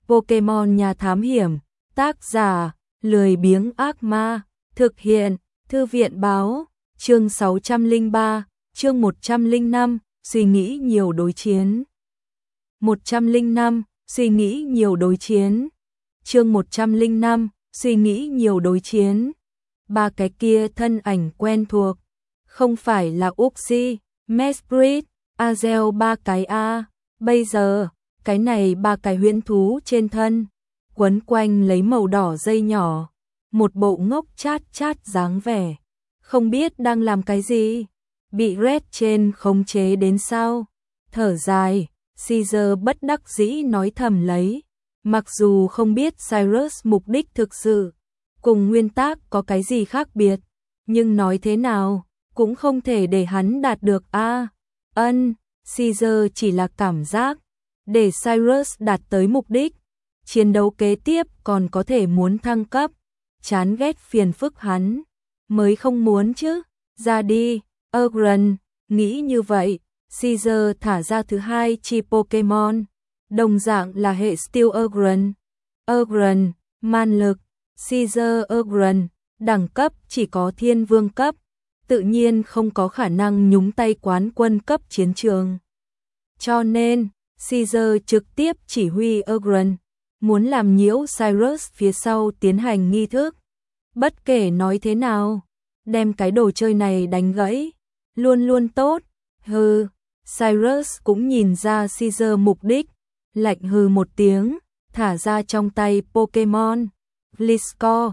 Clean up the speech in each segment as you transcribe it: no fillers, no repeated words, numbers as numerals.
Pokemon Nhà Thám Hiểm, tác giả, lười biếng ác ma, thực hiện, Thư viện báo, chương 603, chương 105, suy nghĩ nhiều đối chiến. 105, suy nghĩ nhiều đối chiến. Chương 105, suy nghĩ nhiều đối chiến. Ba cái kia thân ảnh quen thuộc, không phải là Uxie, Mesprit, Azel ba cái a, bây giờ, cái này ba cái huyễn thú trên thân, quấn quanh lấy màu đỏ dây nhỏ, một bộ ngốc chát chát dáng vẻ, không biết đang làm cái gì, bị Red trên khống chế đến sao? Thở dài, Caesar bất đắc dĩ nói thầm lấy, mặc dù không biết Cyrus mục đích thực sự cùng nguyên tác có cái gì khác biệt, nhưng nói thế nào cũng không thể để hắn đạt được a. Caesar chỉ là cảm giác để Cyrus đạt tới mục đích, chiến đấu kế tiếp còn có thể muốn thăng cấp, chán ghét phiền phức hắn mới không muốn chứ. Ra đi, Agron, nghĩ như vậy, Caesar thả ra thứ hai chi Pokemon, đồng dạng là hệ Steel Agron. Agron, man lực, Caesar Agron, đẳng cấp chỉ có thiên vương cấp, tự nhiên không có khả năng nhúng tay quán quân cấp chiến trường. Cho nên, Caesar trực tiếp chỉ huy Agron, muốn làm nhiễu Cyrus phía sau tiến hành nghi thức. Bất kể nói thế nào, đem cái đồ chơi này đánh gãy, luôn luôn tốt. Hừ, Cyrus cũng nhìn ra Caesar mục đích, lạnh hừ một tiếng, thả ra trong tay Pokemon. Gliscor,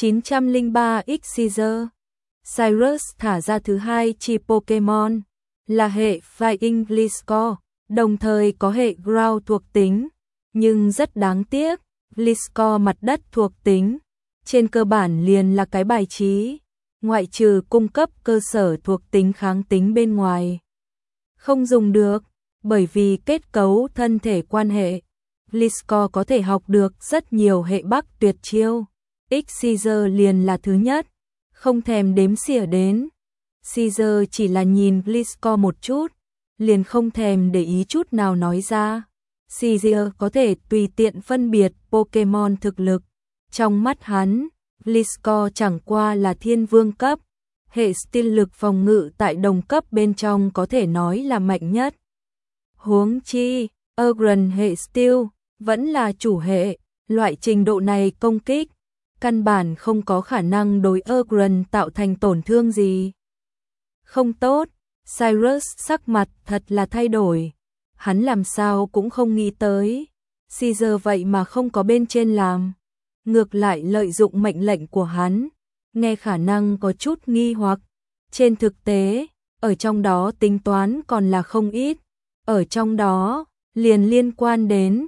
903X Caesar. Cyrus thả ra thứ hai chi Pokemon, là hệ Flying Gliscor, đồng thời có hệ Ground thuộc tính, nhưng rất đáng tiếc, Gliscor mặt đất thuộc tính, trên cơ bản liền là cái bài trí, ngoại trừ cung cấp cơ sở thuộc tính kháng tính bên ngoài. Không dùng được, bởi vì kết cấu thân thể quan hệ, Gliscor có thể học được rất nhiều hệ bắc tuyệt chiêu, X Caesar liền là thứ nhất, không thèm đếm xỉa đến. Caesar chỉ là nhìn Gliscor một chút, liền không thèm để ý chút nào nói ra. Caesar có thể tùy tiện phân biệt Pokemon thực lực. Trong mắt hắn, Gliscor chẳng qua là thiên vương cấp, hệ Steel lực phòng ngự tại đồng cấp bên trong có thể nói là mạnh nhất. Huống chi, Agron hệ Steel vẫn là chủ hệ, loại trình độ này công kích, căn bản không có khả năng đối Agron tạo thành tổn thương gì. Không tốt, Cyrus sắc mặt thật là thay đổi, hắn làm sao cũng không nghĩ tới, Caesar vậy mà không có bên trên làm, ngược lại lợi dụng mệnh lệnh của hắn, nghe khả năng có chút nghi hoặc, trên thực tế, ở trong đó tính toán còn là không ít, ở trong đó, liền liên quan đến,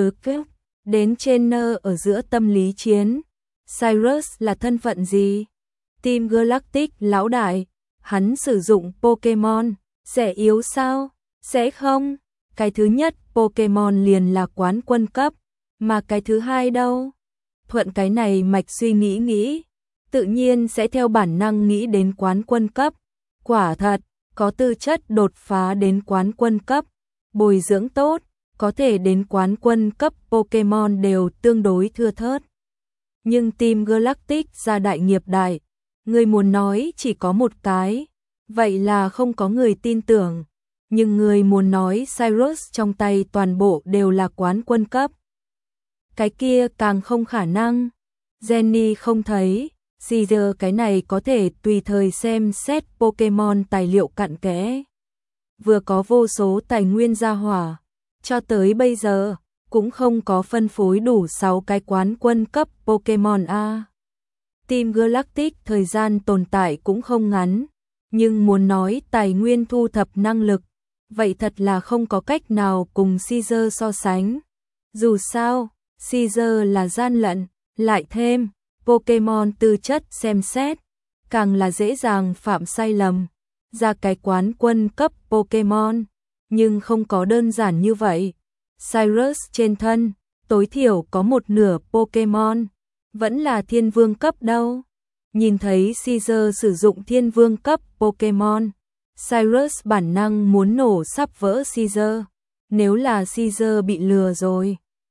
đến trainer ở giữa tâm lý chiến. Cyrus là thân phận gì? Team Galactic lão đại, hắn sử dụng Pokemon, sẽ yếu sao? Sẽ không, cái thứ nhất Pokemon liền là quán quân cấp, mà cái thứ hai đâu? Thuận cái này mạch suy nghĩ, tự nhiên sẽ theo bản năng nghĩ đến quán quân cấp. Quả thật, có tư chất đột phá đến quán quân cấp, bồi dưỡng tốt, có thể đến quán quân cấp Pokemon đều tương đối thưa thớt. Nhưng Team Galactic ra đại nghiệp đại, người muốn nói chỉ có một cái, vậy là không có người tin tưởng. Nhưng người muốn nói Cyrus trong tay toàn bộ đều là quán quân cấp. Cái kia càng không khả năng. Jenny không thấy, Caesar cái này có thể tùy thời xem xét Pokemon tài liệu cặn kẽ. Vừa có vô số tài nguyên ra hỏa, cho tới bây giờ cũng không có phân phối đủ 6 cái quán quân cấp Pokemon A. Team Galactic thời gian tồn tại cũng không ngắn, nhưng muốn nói tài nguyên thu thập năng lực, vậy thật là không có cách nào cùng Caesar so sánh. Dù sao, Caesar là gian lận, lại thêm Pokemon tư chất xem xét, càng là dễ dàng phạm sai lầm, ra cái quán quân cấp Pokemon, nhưng không có đơn giản như vậy. Cyrus trên thân, tối thiểu có một nửa Pokemon, vẫn là thiên vương cấp đâu. Nhìn thấy Caesar sử dụng thiên vương cấp Pokemon, Cyrus bản năng muốn nổ sắp vỡ Caesar. Nếu là Caesar bị lừa rồi,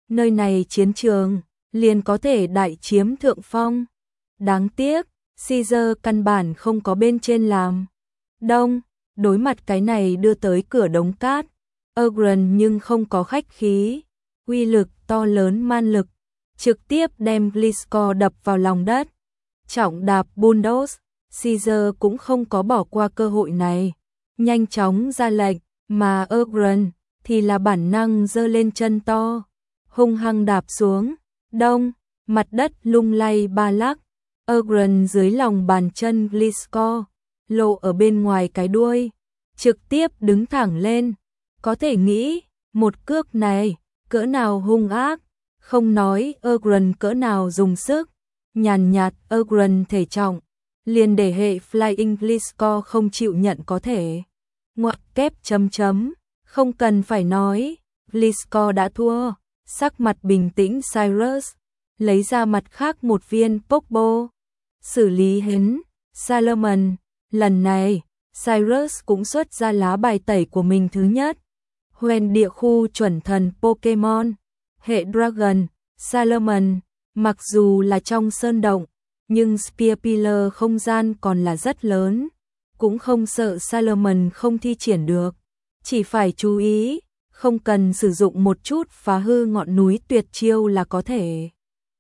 nơi này chiến trường, liền có thể đại chiếm thượng phong. Đáng tiếc, Caesar căn bản không có bên trên làm. Đông, đối mặt cái này đưa tới cửa đống cát, Agron nhưng không có khách khí, uy lực to lớn man lực, trực tiếp đem Gliscor đập vào lòng đất. Trọng đạp bulldoze, Caesar cũng không có bỏ qua cơ hội này, nhanh chóng ra lệnh, mà Agron thì là bản năng giơ lên chân to, hung hăng đạp xuống. Đông, mặt đất lung lay ba lắc, Agron dưới lòng bàn chân Gliscor, lộ ở bên ngoài cái đuôi, trực tiếp đứng thẳng lên. Có thể nghĩ, một cước này, cỡ nào hung ác, không nói Agron cỡ nào dùng sức, nhàn nhạt Agron thể trọng, liền để hệ Flying Gliscor không chịu nhận có thể. Ngoặc kép chấm chấm, không cần phải nói, Gliscor đã thua, sắc mặt bình tĩnh Cyrus, lấy ra mặt khác một viên Pokeball, xử lý hến, Salomon, lần này, Cyrus cũng xuất ra lá bài tẩy của mình thứ nhất. Huyền địa khu chuẩn thần Pokemon, hệ Dragon, Salomon, mặc dù là trong sơn động, nhưng Spear Pillar không gian còn là rất lớn, cũng không sợ Salomon không thi triển được. Chỉ phải chú ý, không cần sử dụng một chút phá hư ngọn núi tuyệt chiêu là có thể.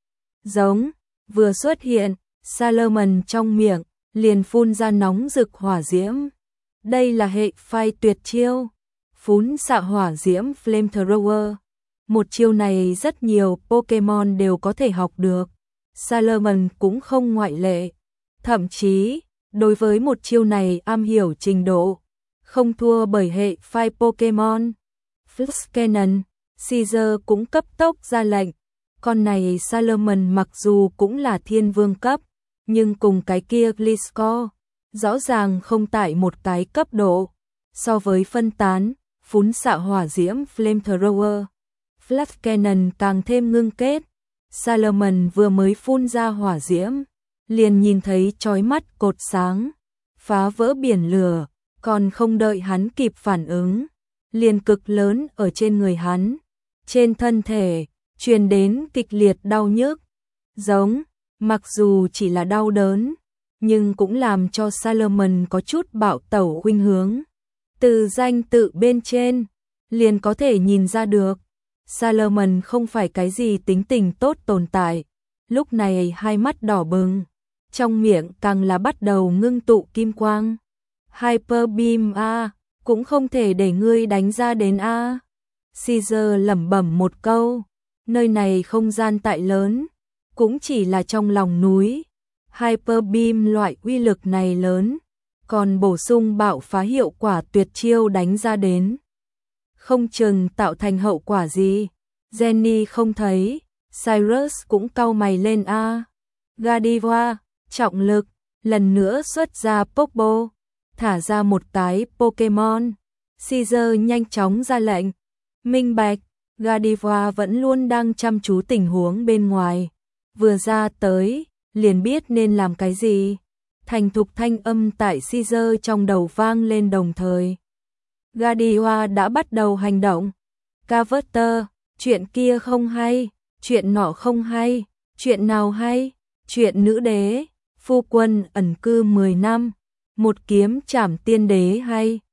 Giống, vừa xuất hiện, Salomon trong miệng, liền phun ra nóng rực hỏa diễm. Đây là hệ phai tuyệt chiêu, phún xạ hỏa diễm Flamethrower. Một chiêu này rất nhiều Pokemon đều có thể học được, Salomon cũng không ngoại lệ. Thậm chí, đối với một chiêu này am hiểu trình độ, không thua bởi hệ phai Pokemon. Fluxcanon, Caesar cũng cấp tốc ra lệnh. Con này Salomon mặc dù cũng là thiên vương cấp, nhưng cùng cái kia Gliscor, rõ ràng không tại một cái cấp độ. So với phân tán, phún xạ hỏa diễm Flamethrower, Fluxcanon càng thêm ngưng kết. Salomon vừa mới phun ra hỏa diễm, liền nhìn thấy chói mắt cột sáng, phá vỡ biển lửa, còn không đợi hắn kịp phản ứng, liền cực lớn ở trên người hắn, trên thân thể, truyền đến kịch liệt đau nhức. Giống, mặc dù chỉ là đau đớn, nhưng cũng làm cho Salomon có chút bạo tẩu khuynh hướng. Từ danh tự bên trên, liền có thể nhìn ra được, Salomon không phải cái gì tính tình tốt tồn tại. Lúc này hai mắt đỏ bừng, trong miệng càng là bắt đầu ngưng tụ kim quang. Hyper Beam A, cũng không thể để ngươi đánh ra đến A. Caesar lẩm bẩm một câu, nơi này không gian tại lớn, cũng chỉ là trong lòng núi. Hyper Beam loại uy lực này lớn, còn bổ sung bạo phá hiệu quả tuyệt chiêu đánh ra đến, không chừng tạo thành hậu quả gì. Jenny không thấy, Cyrus cũng cau mày lên a. Gardevoir, trọng lực, lần nữa xuất ra Pokeball, thả ra một cái Pokemon. Caesar nhanh chóng ra lệnh. Minh bạch, Gardevoir vẫn luôn đang chăm chú tình huống bên ngoài. Vừa ra tới, liền biết nên làm cái gì. Thành thục thanh âm tại Caesar trong đầu vang lên đồng thời. Gardevoir đã bắt đầu hành động. Carver, chuyện kia không hay, chuyện nọ không hay, chuyện nào hay, chuyện nữ đế, phu quân ẩn cư 10 năm, một kiếm trảm tiên đế hay.